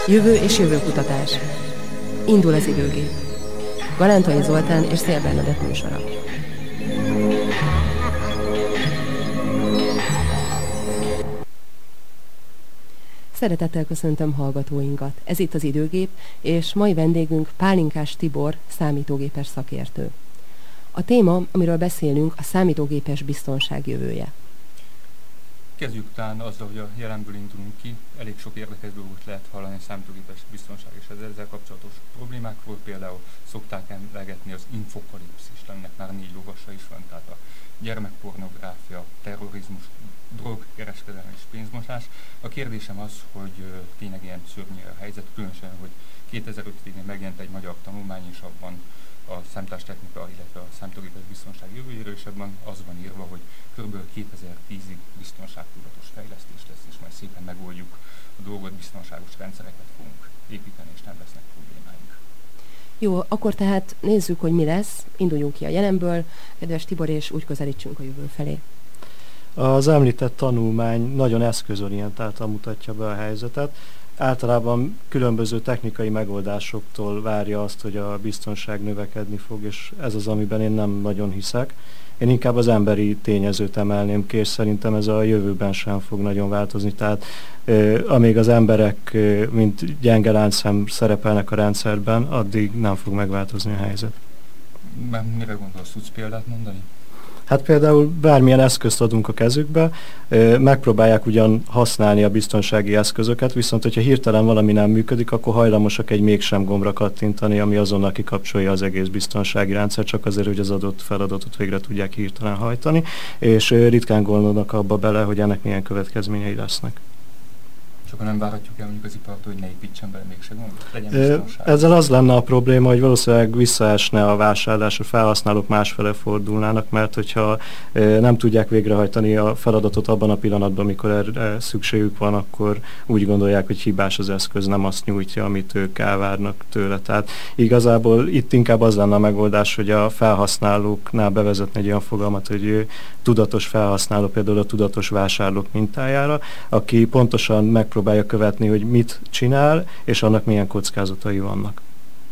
Jövő és jövőkutatás. Indul az időgép. Galántai Zoltán és Szél Bernadett műsora. Szeretettel köszöntöm hallgatóinkat. Ez itt az Időgép, és mai vendégünk Pálinkás Tibor, számítógépes szakértő. A téma, amiről beszélünk, a számítógépes biztonság jövője. Kezdjük talán azzal, hogy a jelenből indulunk ki. Elég sok érdekes dolgot lehet hallani a számítógépes biztonság és ezzel kapcsolatos problémákról. Például szokták emlegetni az infokalipszist, aminek már 4 lovasa is van, tehát a gyermekpornográfia, terrorizmus, drogkereskedelem és pénzmosás. A kérdésem az, hogy tényleg ilyen szörnyű a helyzet, különösen, hogy 2005 végén megjelent egy magyar tanulmány, és abban a számítástechnika, illetve a számítógépes biztonság jövőjéről, és ebben az van írva, hogy kb. 2010-ig biztonságtudatos fejlesztés lesz, és majd szépen megoldjuk a dolgot, biztonságos rendszereket fogunk építeni, és nem lesznek problémáink. Jó, akkor tehát nézzük, hogy mi lesz, induljunk ki a jelenből, kedves Tibor, és úgy közelítsünk a jövő felé. Az említett tanulmány nagyon eszközorientáltan mutatja be a helyzetet. Általában különböző technikai megoldásoktól várja azt, hogy a biztonság növekedni fog, és ez az, amiben én nem nagyon hiszek. Én inkább az emberi tényezőt emelném ki, és szerintem ez a jövőben sem fog nagyon változni. Tehát amíg az emberek, mint gyenge láncszem szerepelnek a rendszerben, addig nem fog megváltozni a helyzet. Mire gondolsz, tudsz példát mondani? Hát például bármilyen eszközt adunk a kezükbe, megpróbálják ugyan használni a biztonsági eszközöket, viszont hogyha hirtelen valami nem működik, akkor hajlamosak egy mégsem gombra kattintani, ami azonnal kikapcsolja az egész biztonsági rendszer, csak azért, hogy az adott feladatot végre tudják hirtelen hajtani, és ritkán gondolnak abba bele, hogy ennek milyen következményei lesznek. És akkor nem várhatjuk el mondjuk az ipart, hogy ne építsen bele mégse gombot, legyen biztonság. Ezzel az lenne a probléma, hogy valószínűleg visszaesne a vásárlás, a felhasználók másfele fordulnának, mert hogyha nem tudják végrehajtani a feladatot abban a pillanatban, amikor erre szükségük van, akkor úgy gondolják, hogy hibás az eszköz, nem azt nyújtja, amit ők elvárnak tőle. Tehát igazából itt inkább az lenne a megoldás, hogy a felhasználóknál bevezetni egy olyan fogalmat, hogy tudatos felhasználó, például a tudatos vásárlók mintájára, aki pontosan megpróbálja követni, hogy mit csinál, és annak milyen kockázatai vannak.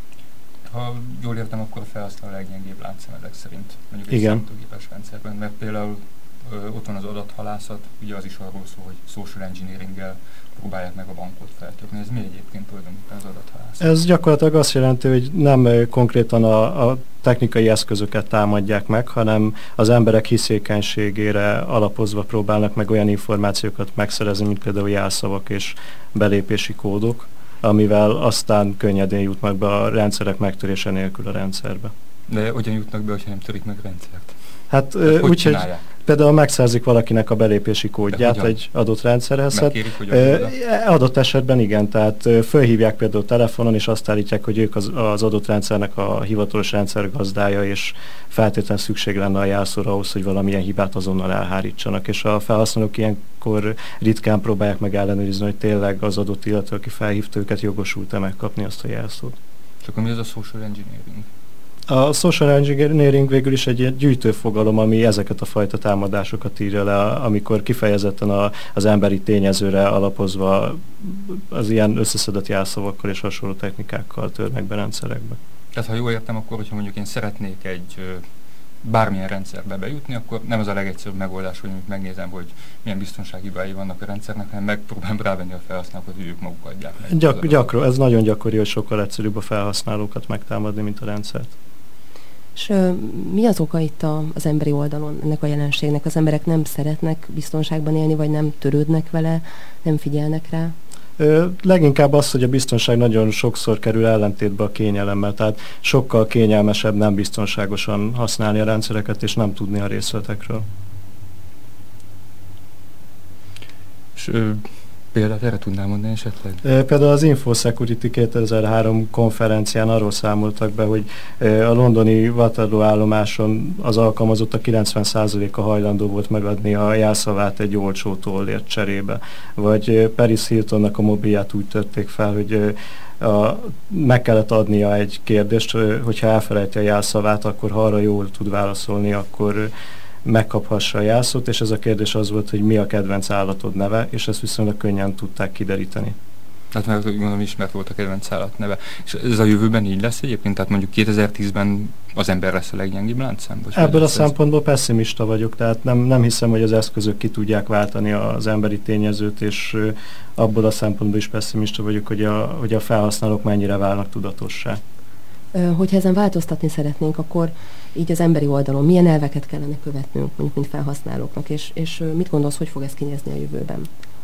Ha jól értem, akkor a felhasználó leggyengébb láncszem ezek szerint, mondjuk egy számítógépes rendszerben, mert például ott van az adathalászat, ugye az is arról szól, hogy social engineeringgel próbálják meg a bankot feltörni. Ez mi egyébként tulajdonképpen az adathalászat? Ez gyakorlatilag azt jelenti, hogy nem konkrétan a technikai eszközöket támadják meg, hanem az emberek hiszékenységére alapozva próbálnak meg olyan információkat megszerezni, mint például jelszavak és belépési kódok, amivel aztán könnyedén jutnak be a rendszerek megtörése nélkül a rendszerbe. De hogyan jutnak be, hogyha nem törik meg a rendszert? Hát úgyhogy például megszerzik valakinek a belépési kódját egy adott rendszerhez. Megkérik, hogy adott esetben igen, tehát fölhívják például telefonon, és azt állítják, hogy ők az adott rendszernek a hivatalos rendszergazdája, és feltétlenül szükség lenne a jelszóra ahhoz, hogy valamilyen hibát azonnal elhárítsanak, és a felhasználók ilyenkor ritkán próbálják meg ellenőrizni, hogy tényleg az adott illető, aki felhívta őket, jogosult-e megkapni azt a jelszót. És akkor mi az a social engineering? A social engineering végül is egy gyűjtőfogalom, ami ezeket a fajta támadásokat írja le, amikor kifejezetten az emberi tényezőre alapozva az ilyen összeszedett jelszavakkal és hasonló technikákkal törnek be rendszerekbe. Tehát ha jól értem, akkor hogyha mondjuk én szeretnék egy bármilyen rendszerbe bejutni, akkor nem az a legegyszerűbb megoldás, hogy megnézem, hogy milyen biztonsági hibái vannak a rendszernek, hanem megpróbálom rávenni a felhasználókat, hogy ők maguk adják meg. Ez nagyon gyakori, hogy sokkal egyszerűbb a felhasználókat megtámadni, mint a rendszert. És mi az oka itt az emberi oldalon ennek a jelenségnek? Az emberek nem szeretnek biztonságban élni, vagy nem törődnek vele, nem figyelnek rá? Leginkább az, hogy a biztonság nagyon sokszor kerül ellentétbe a kényelemmel, tehát sokkal kényelmesebb nem biztonságosan használni a rendszereket, és nem tudni a részletekről. És példát erre tudnál mondani esetleg? Például az InfoSecurity 2003 konferencián arról számoltak be, hogy a londoni Waterloo állomáson az alkalmazottak 90%-a hajlandó volt megadni a jelszavát egy olcsó tollért cserébe. Vagy Paris Hiltonnak a mobilját úgy törték fel, hogy meg kellett adnia egy kérdést, hogyha elfelejti a jelszavát, akkor ha arra jól tud válaszolni, akkor megkaphassa a jelszót, és ez a kérdés az volt, hogy mi a kedvenc állatod neve, és ezt viszonylag könnyen tudták kideríteni. Hát mert gondolom ismert volt a kedvenc állat neve. És ez a jövőben így lesz egyébként? Tehát mondjuk 2010-ben az ember lesz a leggyengébb láncszem? Ebből a szempontból pessimista vagyok, tehát nem hiszem, hogy az eszközök ki tudják váltani az emberi tényezőt, és abból a szempontból is pessimista vagyok, hogy a felhasználók mennyire válnak tudatossá. Hogyha ezen változtatni szeretnénk, akkor így az emberi oldalon milyen elveket kellene követnünk, mondjuk mint felhasználóknak, és mit gondolsz, hogy fog ez kinézni a jövőben?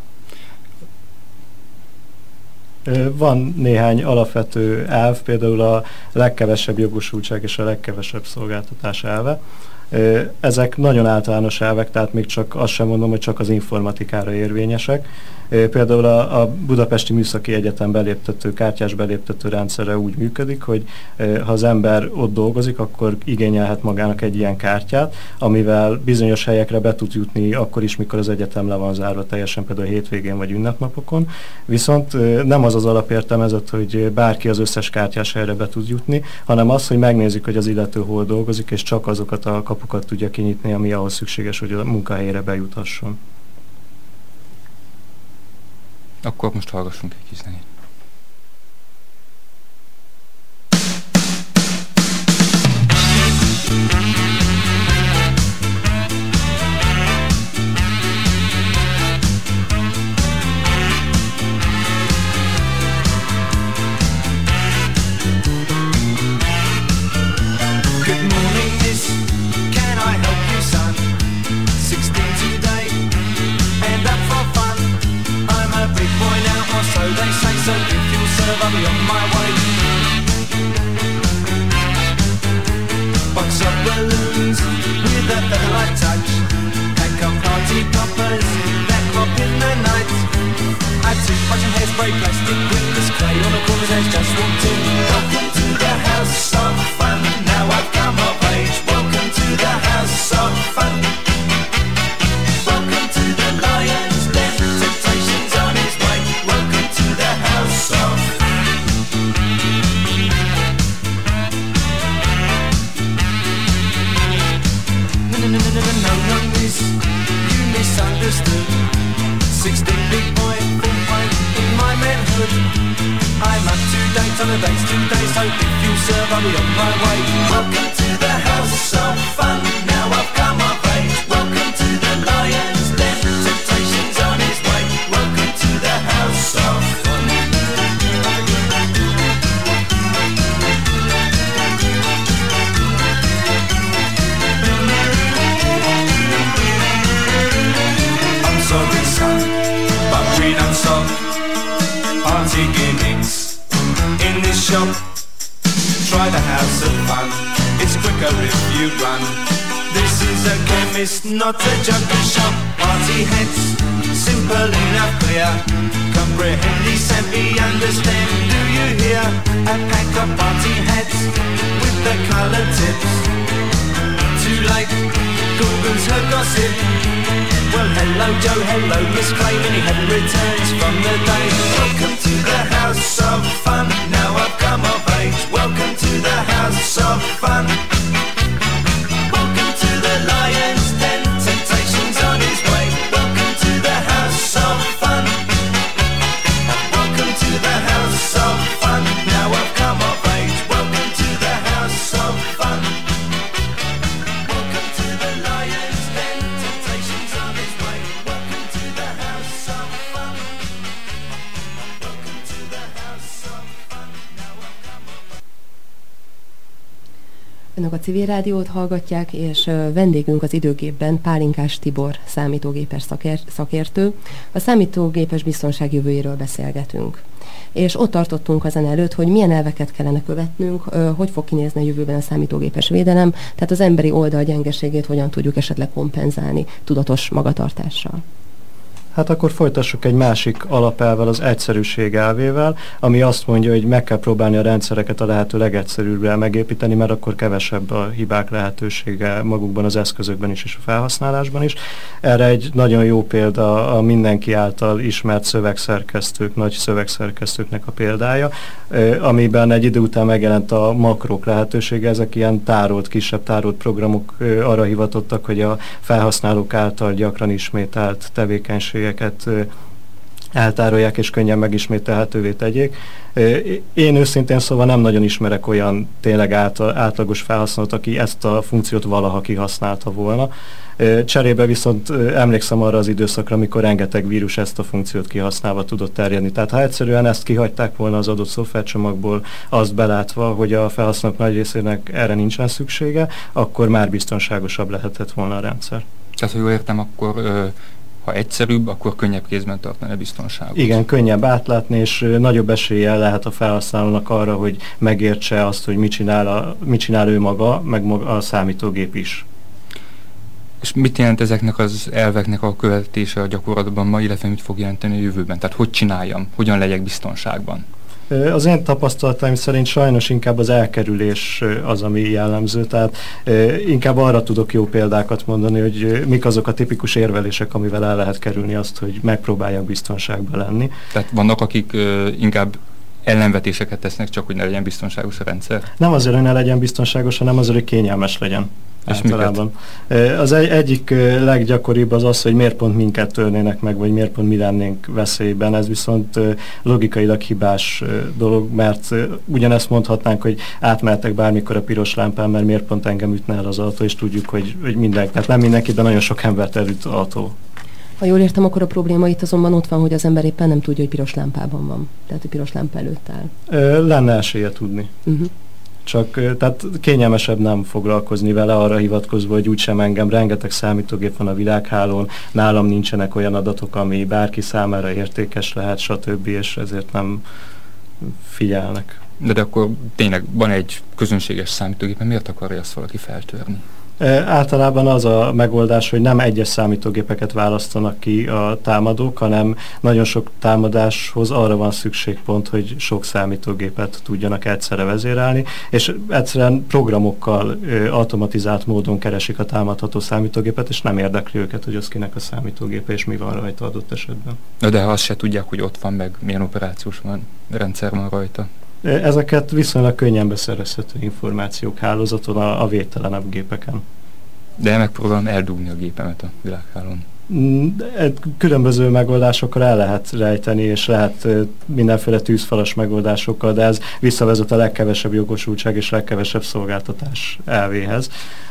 Van néhány alapvető elv, például a legkevesebb jogosultság és a legkevesebb szolgáltatás elve. Ezek nagyon általános elvek, tehát még csak azt sem mondom, hogy csak az informatikára érvényesek. Például a Budapesti Műszaki Egyetem kártyás beléptető rendszere úgy működik, hogy ha az ember ott dolgozik, akkor igényelhet magának egy ilyen kártyát, amivel bizonyos helyekre be tud jutni akkor is, mikor az egyetem le van zárva teljesen, például hétvégén vagy ünnepnapokon. Viszont nem az az alapértelmezett, hogy bárki az összes kártyás helyre be tud jutni, hanem az, hogy megnézik, hogy az illető hol dolgozik, és csak azokat a kapukat tudja kinyitni, ami ahhoz szükséges, hogy a munkahelyére bejuthasson. Akkor most hallgassunk egy kis zenét. I'll be on my way. Box of balloons with a featherlight touch. Pack of party poppers that pop in the night. Add toothbrush and hairspray, plastic windows, clay on the corners edge, just walked in. Welcome to the house of fun. Now I've come of age. Welcome to the house of fun. Welcome to the Lion's Den. Temptation's on his way. Welcome to the house of fun. No, miss, you misunderstood. 16 big boy, full fight in my manhood. I'm up to date on the dates today, so if you serve, I'll be on my way. Welcome to the house of fun. Now I've come of age. Welcome to the Lion's Den. Temptation's on his way. Welcome to the house of fun. Sorry son, but we don't stop party gimmicks in this shop. Try the house of fun, it's quicker if you run. This is a chemist, not a junkie shop. Party heads, simple enough, clear. Comprehend these and be understand, do you hear? A pack of party heads with the colour tips. Too late, Google's her gossip. Well, hello Joe, hello Miss Clay, many happy returns from the day. Welcome to the house of fun. Now I've come of age. Welcome to the house of fun. Welcome to the Lion's Den. Temptation's on his way. Welcome to the house of fun. Welcome to the house of fun. Now I've come of age. Welcome to the house of fun. Welcome to the Lion's Den. Temptation's on his way. Welcome to the house of fun. Welcome to the house of fun. Now I've come of age. Önök a Civil Rádiót hallgatják, és vendégünk az időgépben Pálinkás Tibor, számítógépes szakértő. A számítógépes biztonság jövőjéről beszélgetünk. És ott tartottunk a zene előtt, hogy milyen elveket kellene követnünk, hogy fog kinézni a jövőben a számítógépes védelem, tehát az emberi oldal gyengeségét hogyan tudjuk esetleg kompenzálni tudatos magatartással. Hát akkor folytassuk egy másik alapelvvel, az egyszerűség elvével, ami azt mondja, hogy meg kell próbálni a rendszereket a lehető legegyszerűbbre megépíteni, mert akkor kevesebb a hibák lehetősége magukban, az eszközökben is és a felhasználásban is. Erre egy nagyon jó példa a mindenki által ismert szövegszerkesztők, nagy szövegszerkesztőknek a példája, amiben egy idő után megjelent a makrok lehetősége. Ezek ilyen kisebb tárolt programok arra hivatottak, hogy a felhasználók által gyakran ismételt tevékenységeket eltárolják és könnyen megismételhetővé tegyék. Én őszintén szóval nem nagyon ismerek olyan tényleg átlagos felhasználót, aki ezt a funkciót valaha kihasználta volna. Cserébe viszont emlékszem arra az időszakra, amikor rengeteg vírus ezt a funkciót kihasználva tudott terjedni. Tehát ha egyszerűen ezt kihagyták volna az adott szoftvercsomagból, azt belátva, hogy a felhasználók nagy részének erre nincsen szüksége, akkor már biztonságosabb lehetett volna a rendszer. Tehát, ha jól értem, akkor ha egyszerűbb, akkor könnyebb kézben tartani a biztonságot. Igen, könnyebb átlátni, és nagyobb eséllyel lehet a felhasználónak arra, hogy megértse azt, hogy mit csinál ő maga, meg maga a számítógép is. És mit jelent ezeknek az elveknek a követése a gyakorlatban ma, illetve mit fog jelenteni a jövőben? Tehát hogy csináljam, hogyan legyek biztonságban? Az én tapasztalataim szerint sajnos inkább az elkerülés az, ami jellemző, tehát inkább arra tudok jó példákat mondani, hogy mik azok a tipikus érvelések, amivel el lehet kerülni azt, hogy megpróbáljak biztonságban lenni. Tehát vannak, akik inkább ellenvetéseket tesznek, csak hogy ne legyen biztonságos a rendszer? Nem azért, hogy ne legyen biztonságos, hanem azért, hogy kényelmes legyen. És általában. Az egyik leggyakoribb az az, hogy miért pont minket törnének meg, vagy miért pont mi lennénk veszélyben. Ez viszont logikailag hibás dolog, mert ugyanezt mondhatnánk, hogy átmehetek bármikor a piros lámpán, mert miért pont engem ütne el az autó, és tudjuk, hogy mindenki, tehát nem mindenki, de nagyon sok embert elüt autó. Ha jól értem, akkor a probléma itt azonban ott van, hogy az ember éppen nem tudja, hogy piros lámpában van. Tehát, hogy piros lámpa előtt áll. Lenne esélye tudni. Csak tehát kényelmesebb nem foglalkozni vele, arra hivatkozva, hogy úgysem engem, rengeteg számítógép van a világhálón, nálam nincsenek olyan adatok, ami bárki számára értékes lehet, stb., és ezért nem figyelnek. De akkor tényleg van egy közönséges számítógép, miért akarja azt valaki feltörni? Általában az a megoldás, hogy nem egyes számítógépeket választanak ki a támadók, hanem nagyon sok támadáshoz arra van szükség pont, hogy sok számítógépet tudjanak egyszerre vezérelni, és egyszerűen programokkal automatizált módon keresik a támadható számítógépet, és nem érdekli őket, hogy az kinek a számítógépe, és mi van rajta adott esetben. De ha azt se tudják, hogy ott van, meg milyen operációs rendszer van rajta. Ezeket viszonylag könnyen beszerezhető információk hálózaton a védtelenebb gépeken. De megpróbálom eldugni a gépemet a világhálón. Különböző megoldásokkal el lehet rejteni, és lehet mindenféle tűzfalas megoldásokkal, de ez visszavezet a legkevesebb jogosultság és legkevesebb szolgáltatás elvéhez.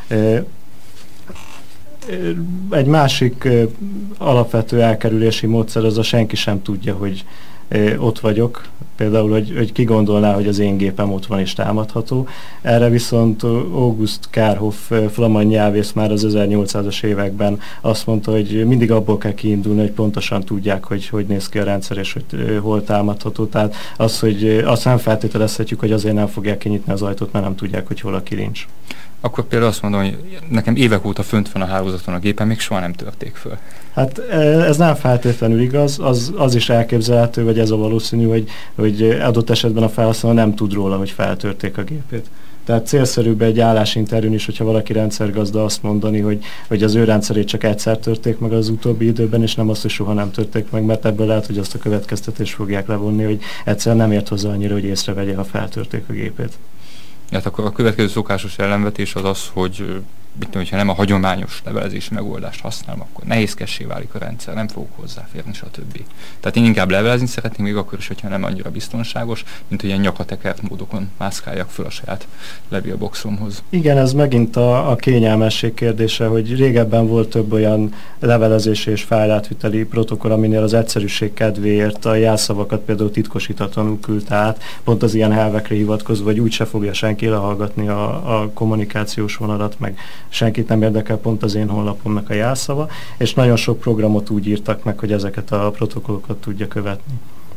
Egy másik alapvető elkerülési módszer az a senki sem tudja, hogy ott vagyok, például, hogy ki gondolná, hogy az én gépem ott van és támadható. Erre viszont August Kárhoff flamand nyelvész már az 1800-as években azt mondta, hogy mindig abból kell kiindulni, hogy pontosan tudják, hogy néz ki a rendszer és hogy hol támadható. Tehát az, hogy azt nem feltételezhetjük, hogy azért nem fogják kinyitni az ajtót, mert nem tudják, hogy hol a kilincs. Akkor például azt mondom, hogy nekem évek óta fönt van a hálózaton a gépen, még soha nem törték föl. Hát ez nem feltétlenül igaz, az is elképzelhető, vagy ez a valószínű, hogy adott esetben a felhasználó nem tud róla, hogy feltörték a gépét. Tehát célszerűbb egy állásinterjún is, hogyha valaki rendszergazda azt mondani, hogy az ő rendszerét csak egyszer törték meg az utóbbi időben, és nem azt, hogy soha nem törték meg, mert ebből lehet, hogy azt a következtetést fogják levonni, hogy egyszer nem ért hozzá annyira, hogy észrevegye, ha feltörték a gépét. Hát akkor a következő szokásos ellenvetés az az, hogy ha nem a hagyományos levelezési megoldást használom, akkor nehézkessé válik a rendszer, nem fogok hozzáférni, stb. Tehát én inkább levelezni szeretném, még akkor is, hogyha nem annyira biztonságos, mint hogy ilyen nyakatekert módokon mászkáljak föl a saját levélboxomhoz. Igen, ez megint a kényelmesség kérdése, hogy régebben volt több olyan levelezési és fájlátviteli protokoll, aminél az egyszerűség kedvéért a jelszavakat például titkosítatlanul küldte át, pont az ilyen elvekre hivatkozva, hogy úgyse fogja senki lehallgatni a kommunikációs vonalat, meg senkit nem érdekel pont az én honlapomnak a jelszava, és nagyon sok programot úgy írtak meg, hogy ezeket a protokollokat tudja követni.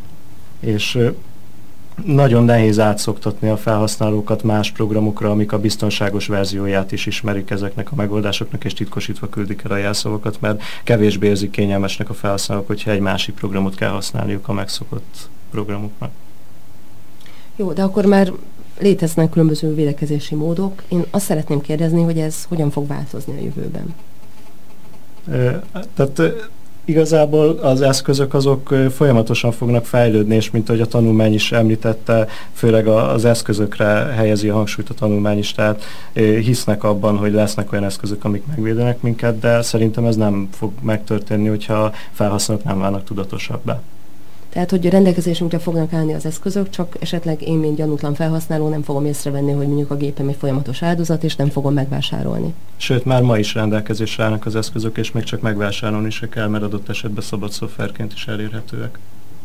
És nagyon nehéz átszoktatni a felhasználókat más programokra, amik a biztonságos verzióját is ismerik ezeknek a megoldásoknak, és titkosítva küldik el a jelszavakat, mert kevésbé érzik kényelmesnek a felhasználók, hogyha egy másik programot kell használniuk a megszokott programoknak. Jó, de akkor már léteznek különböző védekezési módok. Én azt szeretném kérdezni, hogy ez hogyan fog változni a jövőben? Tehát igazából az eszközök azok folyamatosan fognak fejlődni, és mint ahogy a tanulmány is említette, főleg az eszközökre helyezi a hangsúlyt a tanulmány is, tehát hisznek abban, hogy lesznek olyan eszközök, amik megvédenek minket, de szerintem ez nem fog megtörténni, hogyha felhasználók nem válnak tudatosabbá. Tehát, hogy rendelkezésünkre fognak állni az eszközök, csak esetleg én, mint gyanútlan felhasználó nem fogom észrevenni, hogy mondjuk a gépem egy folyamatos áldozat, és nem fogom megvásárolni. Sőt, már ma is rendelkezésre állnak az eszközök, és még csak megvásárolni se kell, mert adott esetben szabad szoftverként is elérhetőek.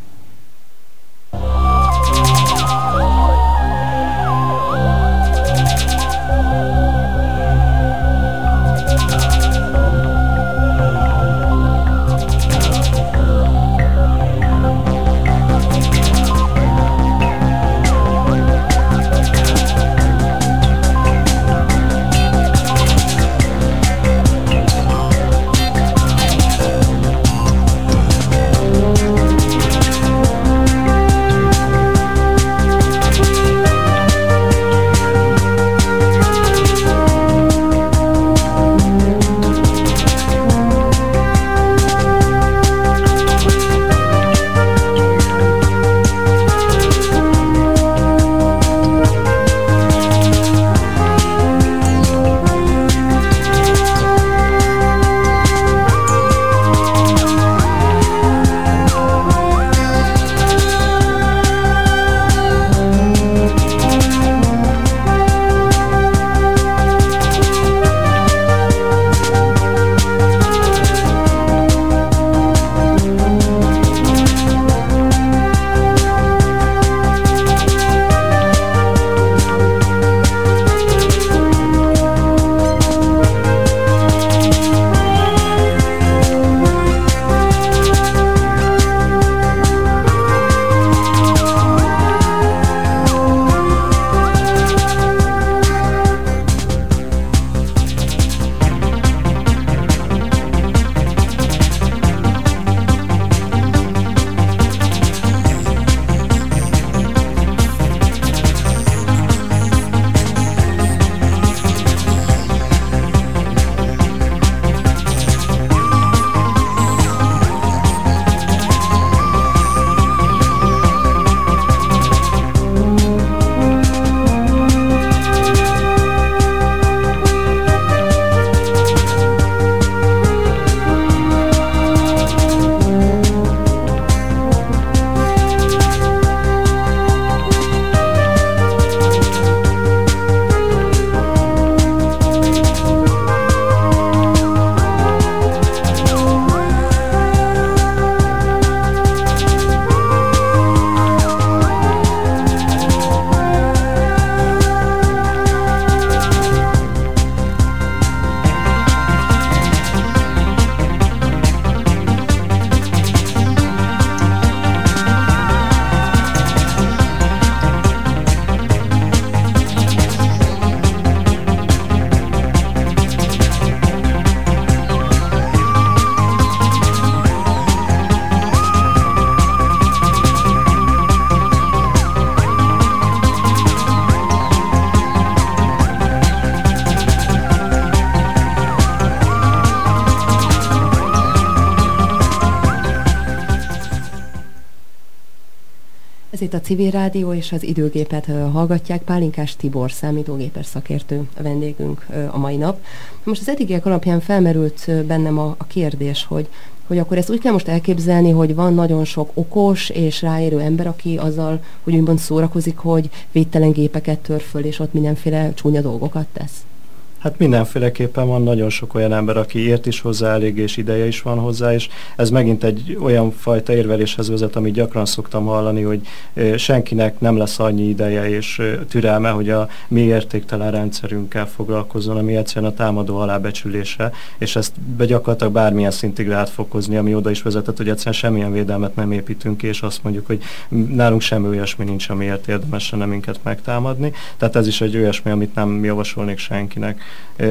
Ez itt a Civil Rádió és az Időgépet hallgatják. Pálinkás Tibor, számítógépes szakértő a vendégünk a mai nap. Most az eddigiek alapján felmerült bennem a kérdés, hogy akkor ezt úgy kell most elképzelni, hogy van nagyon sok okos és ráérő ember, aki azzal, hogy úgymond szórakozik, hogy védtelen gépeket tör föl, és ott mindenféle csúnya dolgokat tesz. Hát mindenféleképpen van nagyon sok olyan ember, aki ért is hozzá elég, és ideje is van hozzá, és ez megint egy olyan fajta érveléshez vezet, amit gyakran szoktam hallani, hogy senkinek nem lesz annyi ideje és türelme, hogy a mi értéktelen rendszerünkkel foglalkozzon, ami egyszerűen a támadó alábecsülése, és ezt gyakorlatilag bármilyen szintig át fog hozni, ami oda is vezetett, hogy egyszerűen semmilyen védelmet nem építünk ki, és azt mondjuk, hogy nálunk semmi olyasmi nincs, amiért érdemes lenne minket megtámadni. Tehát ez is egy olyasmi, amit nem javasolnék senkinek.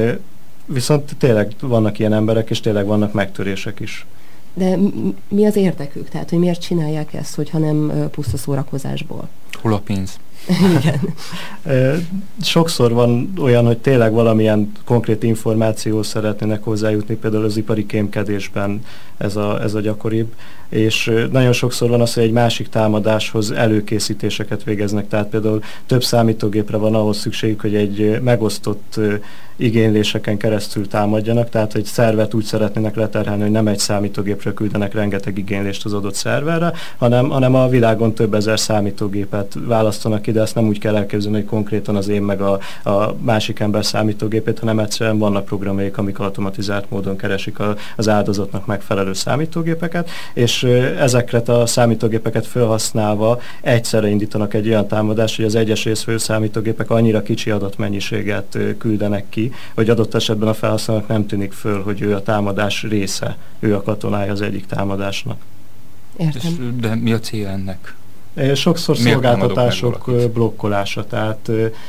Viszont tényleg vannak ilyen emberek, és tényleg vannak megtörések is. De mi az érdekük? Tehát, hogy miért csinálják ezt, hogyha nem puszta szórakozásból? Hol a pénz? Igen. Sokszor van olyan, hogy tényleg valamilyen konkrét információ szeretnének hozzájutni, például az ipari kémkedésben ez a gyakoribb, és nagyon sokszor van az, hogy egy másik támadáshoz előkészítéseket végeznek, tehát például több számítógépre van ahhoz szükségük, hogy egy megosztott igényléseken keresztül támadjanak, tehát egy szervet úgy szeretnének leterhelni, hogy nem egy számítógépről küldenek rengeteg igénylést az adott szerverre, hanem a világon több ezer számítógépet választanak ki, de ezt nem úgy kell elképzelni, hogy konkrétan az én meg a másik ember számítógépét, hanem egyszerűen vannak programjaik, amik automatizált módon keresik az áldozatnak megfelelő számítógépeket, és ezekre a számítógépeket felhasználva egyszerre indítanak egy olyan támadást, hogy az egyes részvevő számítógépek annyira kicsi adatmennyiséget küldenek ki, hogy adott esetben a felhasználónak nem tűnik föl, hogy ő a támadás része, ő a katonája az egyik támadásnak. Értem. De mi a cél ennek? Sokszor miért szolgáltatások blokkolása, tehát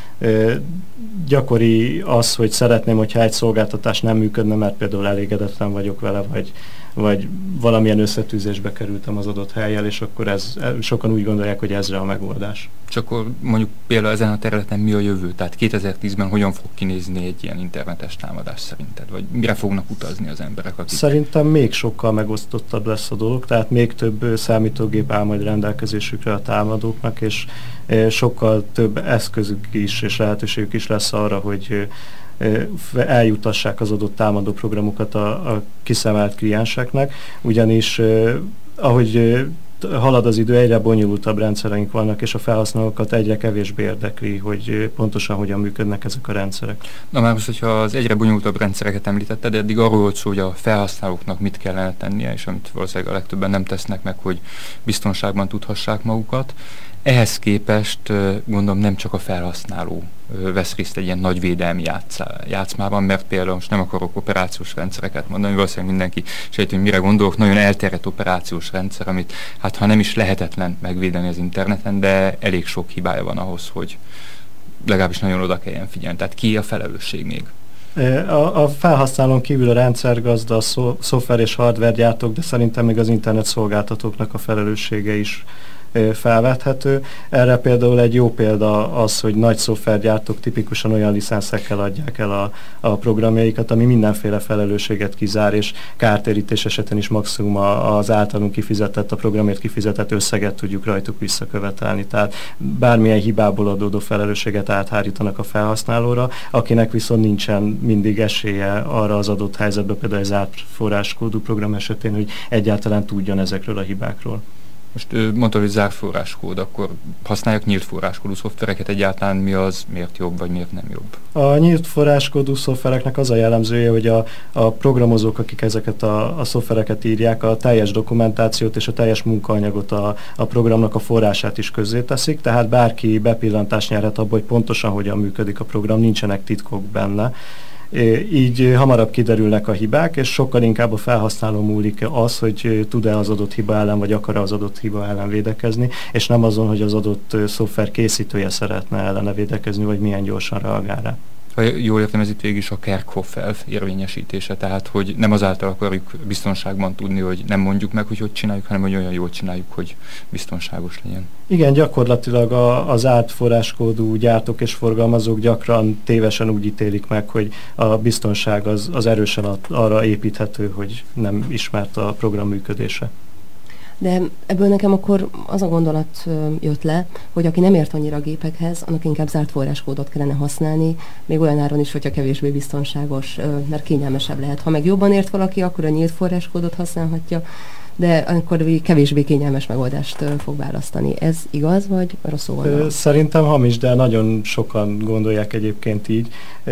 gyakori az, hogy szeretném, hogyha egy szolgáltatás nem működne, mert például elégedetlen vagyok vele, vagy valamilyen összetűzésbe kerültem az adott hellyel, és akkor sokan úgy gondolják, hogy ezre a megoldás. És akkor mondjuk például ezen a területen mi a jövő? Tehát 2010-ben hogyan fog kinézni egy ilyen internetes támadás szerinted? Vagy mire fognak utazni az emberek? Szerintem még sokkal megosztottabb lesz a dolog, tehát még több számítógép áll majd rendelkezésükre a támadóknak, és sokkal több eszközük is és lehetőségük is lesz arra, hogy eljutassák az adott támadó programokat a kiszemelt klienseknek, ugyanis ahogy halad az idő, egyre bonyolultabb rendszereink vannak, és a felhasználókat egyre kevésbé érdekli, hogy pontosan hogyan működnek ezek a rendszerek. Na már most, hogyha az egyre bonyolultabb rendszereket említetted, eddig arról volt szó, hogy a felhasználóknak mit kellene tennie, és amit valószínűleg a legtöbben nem tesznek meg, hogy biztonságban tudhassák magukat. Ehhez képest gondolom nem csak a felhasználó vesz részt egy ilyen nagy védelmi játszmában, mert például most nem akarok operációs rendszereket mondani, valószínűleg mindenki sejt, hogy mire gondolok, nagyon elterjedt operációs rendszer, amit hát ha nem is lehetetlen megvédeni az interneten, de elég sok hibája van ahhoz, hogy legalábbis nagyon oda kelljen figyelni. Tehát ki a felelősség még? A felhasználón kívül a rendszergazda, a szoftver és hardware gyártók, de szerintem még az internet szolgáltatóknak a felelőssége is felvethető. Erre például egy jó példa az, hogy nagy szoftvergyártók tipikusan olyan licenszekkel adják el a programjaikat, ami mindenféle felelősséget kizár, és kártérítés esetén is maximum az általunk kifizetett, a programért kifizetett összeget tudjuk rajtuk visszakövetelni. Tehát bármilyen hibából adódó felelősséget áthárítanak a felhasználóra, akinek viszont nincsen mindig esélye arra az adott helyzetben, például az átforráskódú program esetén, hogy egyáltalán tudjon ezekről a hibákról. Most mondta, hogy zárt forráskód, akkor használják nyílt forráskódú szoftvereket, egyáltalán mi az, miért jobb, vagy miért nem jobb? A nyílt forráskódú szoftvereknek az a jellemzője, hogy a programozók, akik ezeket a szoftvereket írják, a teljes dokumentációt és a teljes munkaanyagot, a programnak a forrását is közzéteszik, tehát bárki bepillantást nyerhet abba, hogy pontosan hogyan működik a program, nincsenek titkok benne. Így hamarabb kiderülnek a hibák, és sokkal inkább a felhasználó múlik az, hogy tud-e az adott hiba ellen, vagy akar az adott hiba ellen védekezni, és nem azon, hogy az adott szoftver készítője szeretne ellene védekezni, vagy milyen gyorsan reagál rá. Ha jól értem, ez itt végig is a Kerckhoff elv érvényesítése, tehát hogy nem azáltal akarjuk biztonságban tudni, hogy nem mondjuk meg, hogy csináljuk, hanem hogy olyan jól csináljuk, hogy biztonságos legyen. Igen, gyakorlatilag az átforráskódú gyártók és forgalmazók gyakran tévesen úgy ítélik meg, hogy a biztonság az erősen arra építhető, hogy nem ismert a program működése. De ebből nekem akkor az a gondolat jött le, hogy aki nem ért annyira a gépekhez, annak inkább zárt forráskódot kellene használni, még olyan áron is, hogyha kevésbé biztonságos, mert kényelmesebb lehet. Ha meg jobban ért valaki, akkor a nyílt forráskódot használhatja, de akkor kevésbé kényelmes megoldást fog választani. Ez igaz, vagy rosszul gondolom? Szerintem hamis, de nagyon sokan gondolják egyébként így.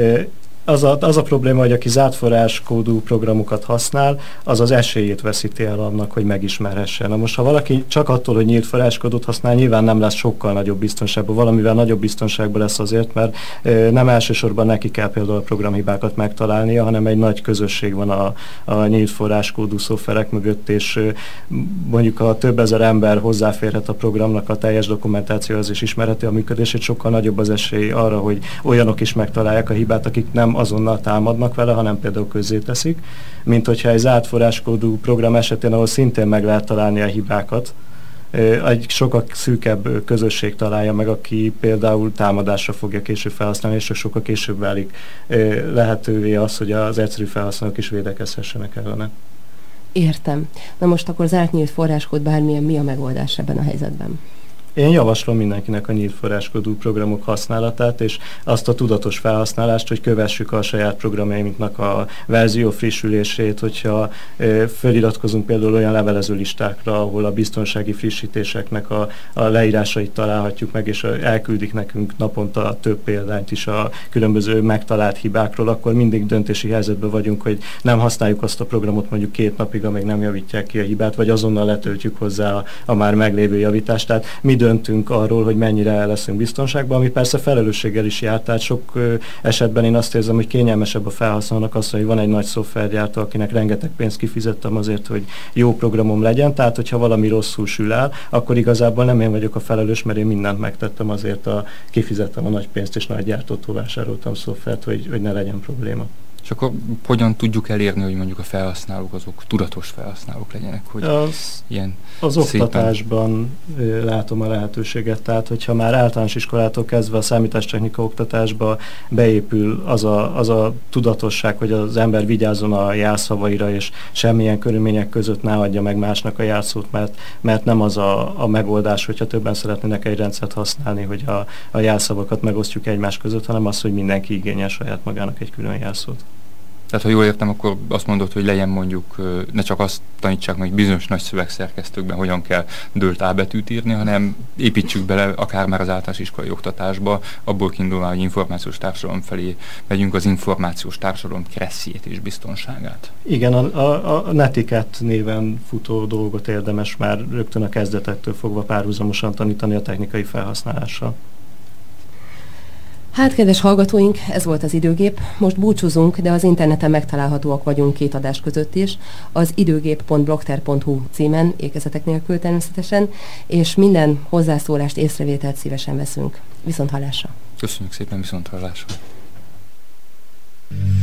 Az a probléma, hogy aki zárt forráskódú programokat használ, az esélyét veszíti el annak, hogy megismerhessen. Na most, ha valaki csak attól, hogy nyílt forráskódot használ, nyilván nem lesz sokkal nagyobb biztonságban, valamivel nagyobb biztonságban lesz azért, mert nem elsősorban neki kell például a programhibákat megtalálnia, hanem egy nagy közösség van a nyílt forráskódú szoftverek mögött, és mondjuk ha több ezer ember hozzáférhet a programnak a teljes dokumentációhoz és ismerheti a működését, sokkal nagyobb az esély arra, hogy olyanok is megtalálják a hibát, akik nem azonnal támadnak vele, hanem például közzéteszik, mint hogyha egy zárt forráskódú program esetén, ahol szintén meg lehet találni a hibákat, egy sokkal szűkebb közösség találja meg, aki például támadásra fogja később felhasználni, és sokkal később válik lehetővé az, hogy az egyszerű felhasználók is védekezhessenek ellene. Értem. Na most akkor zárt nyílt forráskód bármilyen, mi a megoldás ebben a helyzetben? Én javaslom mindenkinek a nyílt forráskódú programok használatát, és azt a tudatos felhasználást, hogy kövessük a saját programjainknak a verzió frissülését, hogyha feliratkozunk például olyan levelező listákra, ahol a biztonsági frissítéseknek a leírásait találhatjuk meg, és elküldik nekünk naponta több példányt is a különböző megtalált hibákról, akkor mindig döntési helyzetben vagyunk, hogy nem használjuk azt a programot mondjuk 2 napig, amíg nem javítják ki a hibát, vagy azonnal letöltjük hozzá a már meglévő javítást. Tehát mi döntünk arról, hogy mennyire leszünk biztonságban, ami persze felelősséggel is jár, tehát sok esetben én azt érzem, hogy kényelmesebb a felhasználónak az, hogy van egy nagy szoftvergyártó, akinek rengeteg pénzt kifizettem azért, hogy jó programom legyen, tehát hogyha valami rosszul sül el, akkor igazából nem én vagyok a felelős, mert én mindent megtettem azért, kifizettem a nagy pénzt, és nagy gyártótól vásároltam szoftvert, hogy ne legyen probléma. És akkor hogyan tudjuk elérni, hogy mondjuk a felhasználók azok tudatos felhasználók legyenek? Hogy az oktatásban látom a lehetőséget, tehát hogyha már általános iskolától kezdve a számítástechnika oktatásba beépül az a tudatosság, hogy az ember vigyázzon a jelszavaira, és semmilyen körülmények között ne adja meg másnak a jelszót, mert nem az a megoldás, hogyha többen szeretnének egy rendszert használni, hogy a jelszavakat megosztjuk egymás között, hanem az, hogy mindenki igényel saját magának egy külön jelszót. Tehát, ha jól értem, akkor azt mondod, hogy legyen mondjuk, ne csak azt tanítsák meg, hogy bizonyos nagy szövegszerkesztőkben hogyan kell dőlt A betűt írni, hanem építsük bele akár már az általános iskolai oktatásba, abból kiindulva, hogy információs társadalom felé megyünk, az információs társadalom kresszjét és biztonságát. Igen, a Netiquette néven futó dolgot érdemes már rögtön a kezdetektől fogva párhuzamosan tanítani a technikai felhasználással. Hát, kedves hallgatóink, ez volt az Időgép. Most búcsúzunk, de az interneten megtalálhatóak vagyunk 2 adás között is, az időgép.blogter.hu címen, ékezetek nélkül természetesen, és minden hozzászólást, észrevételt szívesen veszünk. Viszonthallásra! Köszönjük szépen, viszonthallásra!